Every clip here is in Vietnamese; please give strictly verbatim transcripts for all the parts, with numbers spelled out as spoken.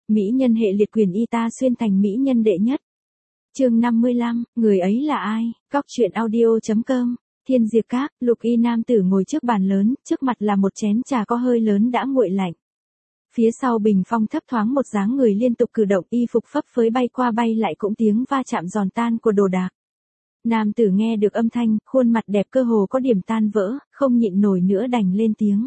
mỹ nhân hệ liệt quyền y ta xuyên thành mỹ nhân đệ nhất. Chương năm mươi lăm, người ấy là ai? Góc truyện audio.com. Thiên Diệp Các, Lục Y nam tử ngồi trước bàn lớn, trước mặt là một chén trà có hơi lớn đã nguội lạnh. Phía sau bình phong thấp thoáng một dáng người liên tục cử động, y phục phấp phới bay qua bay lại cũng tiếng va chạm giòn tan của đồ đạc. Nam tử nghe được âm thanh, khuôn mặt đẹp cơ hồ có điểm tan vỡ, không nhịn nổi nữa đành lên tiếng.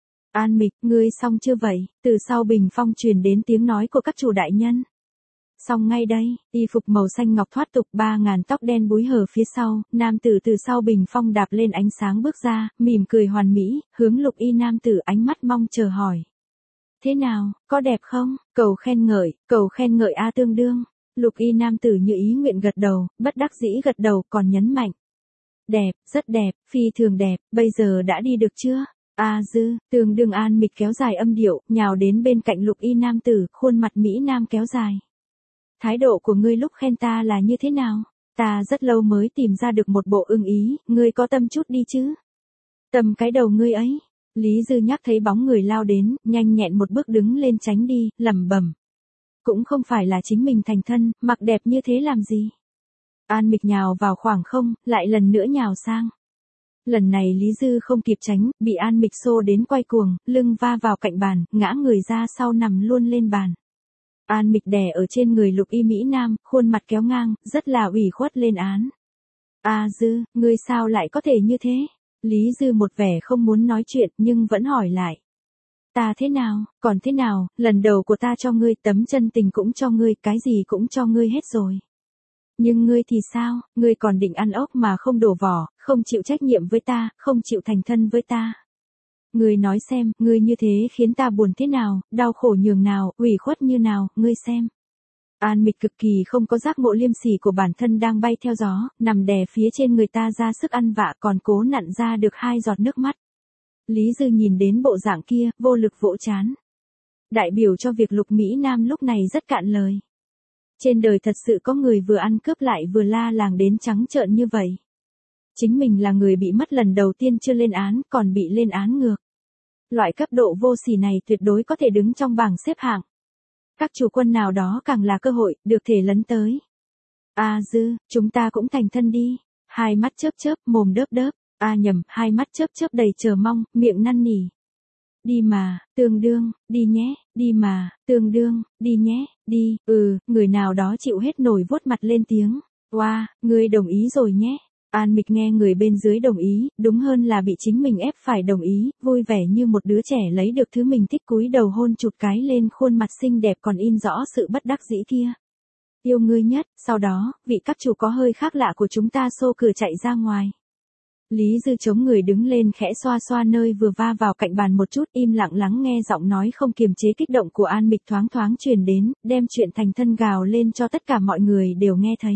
An Mịch, ngươi xong chưa vậy? Từ sau bình phong truyền đến tiếng nói của các chủ đại nhân. Xong ngay đây, y phục màu xanh ngọc thoát tục, ba ngàn tóc đen búi hở phía sau, nam tử từ sau bình phong đạp lên ánh sáng bước ra, mỉm cười hoàn mỹ, hướng Lục Y nam tử ánh mắt mong chờ hỏi. Thế nào, có đẹp không? Cầu khen ngợi, cầu khen ngợi a tương đương. Lục Y nam tử như ý nguyện gật đầu, bất đắc dĩ gật đầu còn nhấn mạnh. Đẹp, rất đẹp, phi thường đẹp, bây giờ đã đi được chưa? A dư, tương đương An Mịch kéo dài âm điệu, nhào đến bên cạnh Lục Y nam tử, khuôn mặt Mỹ nam kéo dài. Thái độ của ngươi lúc khen ta là như thế nào? Ta rất lâu mới tìm ra được một bộ ưng ý, ngươi có tâm chút đi chứ? Tâm cái đầu ngươi ấy. Lý Dư nhắc thấy bóng người lao đến, nhanh nhẹn một bước đứng lên tránh đi, lẩm bẩm. Cũng không phải là chính mình thành thân, mặc đẹp như thế làm gì? An Mịch nhào vào khoảng không, lại lần nữa nhào sang. Lần này Lý Dư không kịp tránh, bị An Mịch xô đến quay cuồng, lưng va vào cạnh bàn, ngã người ra sau nằm luôn lên bàn. An Mịch đè ở trên người Lục Y Mỹ Nam, khuôn mặt kéo ngang, rất là ủy khuất lên án. A Dư, ngươi sao lại có thể như thế? Lý Dư một vẻ không muốn nói chuyện nhưng vẫn hỏi lại. Ta thế nào, còn thế nào, lần đầu của ta cho ngươi, tấm chân tình cũng cho ngươi, cái gì cũng cho ngươi hết rồi. Nhưng ngươi thì sao, ngươi còn định ăn ốc mà không đổ vỏ, không chịu trách nhiệm với ta, không chịu thành thân với ta. Ngươi nói xem, ngươi như thế khiến ta buồn thế nào, đau khổ nhường nào, ủy khuất như nào, ngươi xem. An Mịch cực kỳ không có giác ngộ liêm sỉ của bản thân đang bay theo gió, nằm đè phía trên người ta ra sức ăn vạ còn cố nặn ra được hai giọt nước mắt. Lý Dư nhìn đến bộ dạng kia, vô lực vỗ chán. Đại biểu cho việc Lục Mỹ Nam lúc này rất cạn lời. Trên đời thật sự có người vừa ăn cướp lại vừa la làng đến trắng trợn như vậy. Chính mình là người bị mất lần đầu tiên chưa lên án, còn bị lên án ngược. Loại cấp độ vô sỉ này tuyệt đối có thể đứng trong bảng xếp hạng. Các chủ quân nào đó càng là cơ hội, được thể lấn tới. A Dư, chúng ta cũng thành thân đi. Hai mắt chớp chớp, mồm đớp đớp. A nhầm, hai mắt chớp chớp đầy chờ mong, miệng năn nỉ. Đi mà, tương đương, đi nhé, đi mà, tương đương, đi nhé, đi, ừ, người nào đó chịu hết nổi vuốt mặt lên tiếng. Oa, wow, ngươi đồng ý rồi nhé. An Mịch nghe người bên dưới đồng ý, đúng hơn là bị chính mình ép phải đồng ý, vui vẻ như một đứa trẻ lấy được thứ mình thích cúi đầu hôn chụt cái lên khuôn mặt xinh đẹp còn in rõ sự bất đắc dĩ kia. Yêu ngươi nhất, sau đó, vị các chủ có hơi khác lạ của chúng ta xô cửa chạy ra ngoài. Lý Dư chống người đứng lên khẽ xoa xoa nơi vừa va vào cạnh bàn một chút, im lặng lắng nghe giọng nói không kiềm chế kích động của An Mịch thoáng thoáng truyền đến, đem chuyện thành thân gào lên cho tất cả mọi người đều nghe thấy.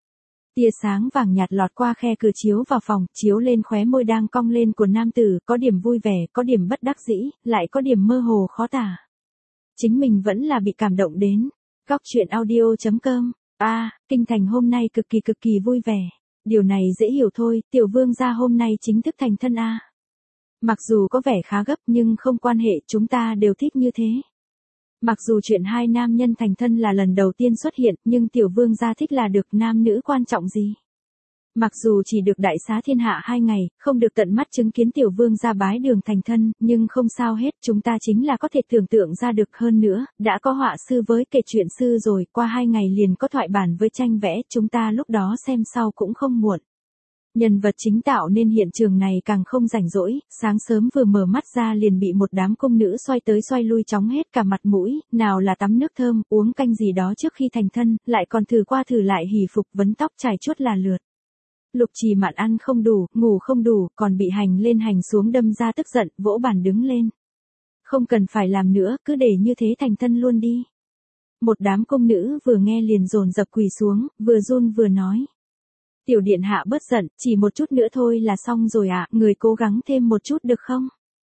Tia sáng vàng nhạt lọt qua khe cửa chiếu vào phòng, chiếu lên khóe môi đang cong lên của nam tử, có điểm vui vẻ, có điểm bất đắc dĩ, lại có điểm mơ hồ khó tả. Chính mình vẫn là bị cảm động đến. Góc truyện audio.com. A, à, kinh thành hôm nay cực kỳ cực kỳ vui vẻ. Điều này dễ hiểu thôi, tiểu vương gia hôm nay chính thức thành thân a. À. Mặc dù có vẻ khá gấp nhưng không quan hệ, chúng ta đều thích như thế. Mặc dù chuyện hai nam nhân thành thân là lần đầu tiên xuất hiện, nhưng tiểu vương gia thích là được, nam nữ quan trọng gì. Mặc dù chỉ được đại xá thiên hạ hai ngày, không được tận mắt chứng kiến tiểu vương gia bái đường thành thân, nhưng không sao hết, chúng ta chính là có thể tưởng tượng ra được hơn nữa, đã có họa sư với kể chuyện sư rồi, qua hai ngày liền có thoại bản với tranh vẽ, chúng ta lúc đó xem sau cũng không muộn. Nhân vật chính tạo nên hiện trường này càng không rảnh rỗi, sáng sớm vừa mở mắt ra liền bị một đám cung nữ xoay tới xoay lui chóng hết cả mặt mũi, nào là tắm nước thơm, uống canh gì đó trước khi thành thân, lại còn thử qua thử lại hỉ phục vấn tóc trải chuốt là lượt. Lục Trì Mạn ăn không đủ, ngủ không đủ, còn bị hành lên hành xuống đâm ra tức giận, vỗ bàn đứng lên. Không cần phải làm nữa, cứ để như thế thành thân luôn đi. Một đám cung nữ vừa nghe liền dồn dập quỳ xuống, vừa run vừa nói. Tiểu điện hạ bớt giận, chỉ một chút nữa thôi là xong rồi ạ, à, người cố gắng thêm một chút được không?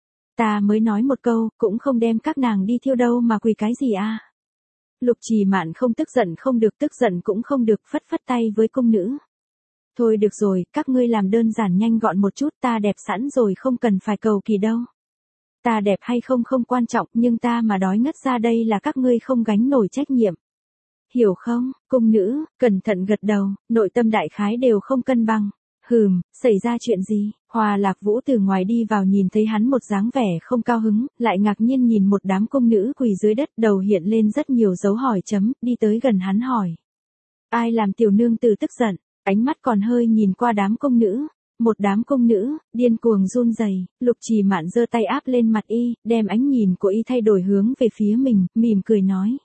Ta mới nói một câu, cũng không đem các nàng đi thiêu đâu mà quỳ cái gì à? Lục Trì Mạn không tức giận không được, tức giận cũng không được, phất phất tay với cung nữ. Thôi được rồi, các ngươi làm đơn giản nhanh gọn một chút, ta đẹp sẵn rồi không cần phải cầu kỳ đâu. Ta đẹp hay không không quan trọng, nhưng ta mà đói ngất ra đây là các ngươi không gánh nổi trách nhiệm. Hiểu không? Cung nữ, cẩn thận gật đầu, nội tâm đại khái đều không cân bằng. Hừm, xảy ra chuyện gì? Hoa Lạc Vũ từ ngoài đi vào nhìn thấy hắn một dáng vẻ không cao hứng, lại ngạc nhiên nhìn một đám cung nữ quỳ dưới đất, đầu hiện lên rất nhiều dấu hỏi chấm, đi tới gần hắn hỏi. Ai làm tiểu nương tử tức giận? Ánh mắt còn hơi nhìn qua đám cung nữ. Một đám cung nữ, điên cuồng run rẩy. Lục Trì Mạn giơ tay áp lên mặt y, đem ánh nhìn của y thay đổi hướng về phía mình, mỉm cười nói.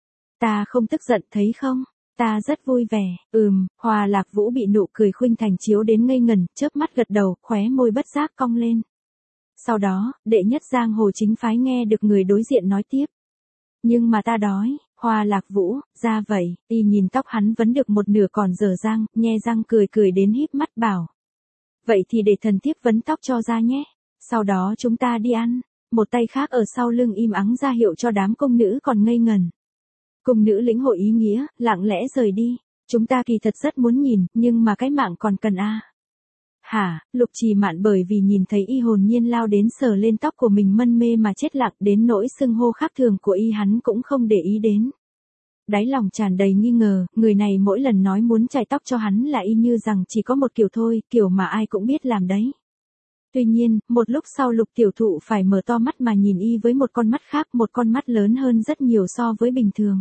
Ta không tức giận thấy không? Ta rất vui vẻ. Ừm, Hoa Lạc Vũ bị nụ cười khuynh thành chiếu đến ngây ngẩn, chớp mắt gật đầu, khóe môi bất giác cong lên. Sau đó, đệ nhất giang hồ chính phái nghe được người đối diện nói tiếp. Nhưng mà ta đói. Hoa Lạc Vũ, ra vậy, y nhìn tóc hắn vẫn được một nửa còn dở dang, nhe răng cười cười đến híp mắt bảo. Vậy thì để thần thiếp vấn tóc cho ra nhé. Sau đó chúng ta đi ăn. Một tay khác ở sau lưng im ắng ra hiệu cho đám cung nữ còn ngây ngẩn. Cung nữ lĩnh hội ý nghĩa, lặng lẽ rời đi. Chúng ta kỳ thật rất muốn nhìn, nhưng mà cái mạng còn cần a. À. Hả, Lục Trì Mạn bởi vì nhìn thấy y hồn nhiên lao đến sờ lên tóc của mình mân mê mà chết lặng, đến nỗi xưng hô khác thường của y hắn cũng không để ý đến. Đáy lòng tràn đầy nghi ngờ, người này mỗi lần nói muốn chải tóc cho hắn là y như rằng chỉ có một kiểu thôi, kiểu mà ai cũng biết làm đấy. Tuy nhiên, một lúc sau Lục tiểu thụ phải mở to mắt mà nhìn y với một con mắt khác, một con mắt lớn hơn rất nhiều so với bình thường.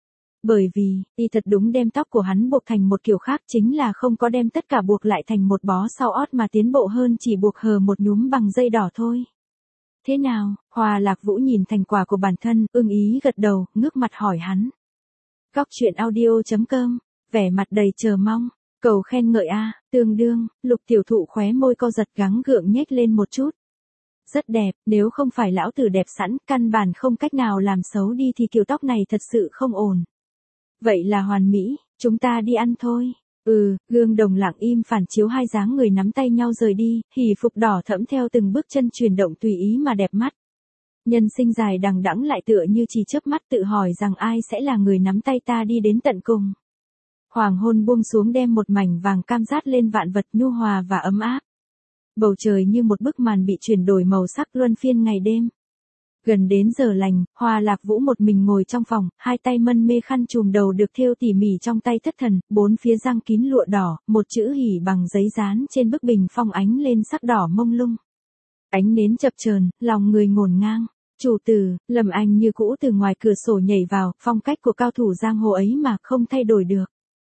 Bởi vì, y thật đúng đem tóc của hắn buộc thành một kiểu khác, chính là không có đem tất cả buộc lại thành một bó sau ót mà tiến bộ hơn chỉ buộc hờ một nhúm bằng dây đỏ thôi. Thế nào? Hoa Lạc Vũ nhìn thành quả của bản thân, ưng ý gật đầu, ngước mặt hỏi hắn. Góc truyện audio chấm com, vẻ mặt đầy chờ mong, cầu khen ngợi a, tương đương, Lục tiểu thụ khóe môi co giật gắng gượng nhếch lên một chút. Rất đẹp, nếu không phải lão tử đẹp sẵn, căn bản không cách nào làm xấu đi thì kiểu tóc này thật sự không ổn. Vậy là hoàn mỹ, chúng ta đi ăn thôi. Ừ, gương đồng lặng im phản chiếu hai dáng người nắm tay nhau rời đi, hỉ phục đỏ thẫm theo từng bước chân chuyển động tùy ý mà đẹp mắt. Nhân sinh dài đằng đẵng lại tựa như chỉ chớp mắt tự hỏi rằng ai sẽ là người nắm tay ta đi đến tận cùng. Hoàng hôn buông xuống đem một mảnh vàng cam rát lên vạn vật nhu hòa và ấm áp. Bầu trời như một bức màn bị chuyển đổi màu sắc luân phiên ngày đêm. Gần đến giờ lành, Hoa Lạc Vũ một mình ngồi trong phòng, hai tay mân mê khăn trùm đầu được thêu tỉ mỉ trong tay thất thần, bốn phía răng kín lụa đỏ, một chữ hỉ bằng giấy dán trên bức bình phong ánh lên sắc đỏ mông lung. Ánh nến chập chờn, lòng người ngổn ngang. Chủ tử, Lâm Anh như cũ từ ngoài cửa sổ nhảy vào, phong cách của cao thủ giang hồ ấy mà không thay đổi được.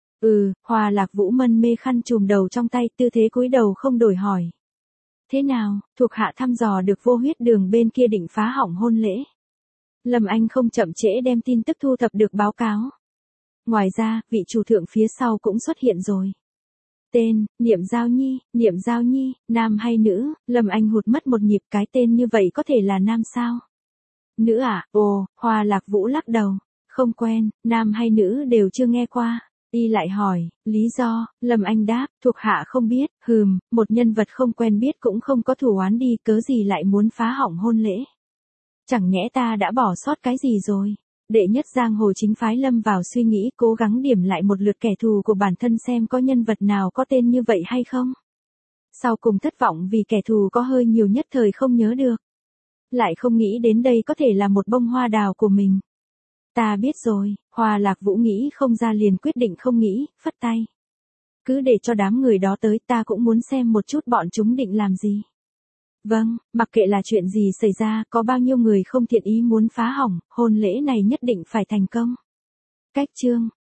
Ừ, Hoa Lạc Vũ mân mê khăn trùm đầu trong tay, tư thế cúi đầu không đổi hỏi. Thế nào, thuộc hạ thăm dò được vô huyết đường bên kia định phá hỏng hôn lễ. Lâm Anh không chậm trễ đem tin tức thu thập được báo cáo. Ngoài ra, vị chủ thượng phía sau cũng xuất hiện rồi. Tên, Niệm Giao Nhi, Niệm Giao Nhi, nam hay nữ? Lâm Anh hụt mất một nhịp, cái tên như vậy có thể là nam sao? Nữ à? Ồ, Hoa Lạc Vũ lắc đầu. Không quen, nam hay nữ đều chưa nghe qua. Y lại hỏi, lý do, Lâm Anh đáp, thuộc hạ không biết, hừm, một nhân vật không quen biết cũng không có thù oán đi, cớ gì lại muốn phá hỏng hôn lễ. Chẳng nhẽ ta đã bỏ sót cái gì rồi. Đệ nhất giang hồ chính phái lâm vào suy nghĩ, cố gắng điểm lại một lượt kẻ thù của bản thân xem có nhân vật nào có tên như vậy hay không. Sau cùng thất vọng vì kẻ thù có hơi nhiều nhất thời không nhớ được. Lại không nghĩ đến đây có thể là một bông hoa đào của mình. Ta biết rồi, Hoa Lạc Vũ nghĩ không ra liền quyết định không nghĩ, phất tay. Cứ để cho đám người đó tới, ta cũng muốn xem một chút bọn chúng định làm gì. Vâng, mặc kệ là chuyện gì xảy ra, có bao nhiêu người không thiện ý muốn phá hỏng, hôn lễ này nhất định phải thành công. Cách chương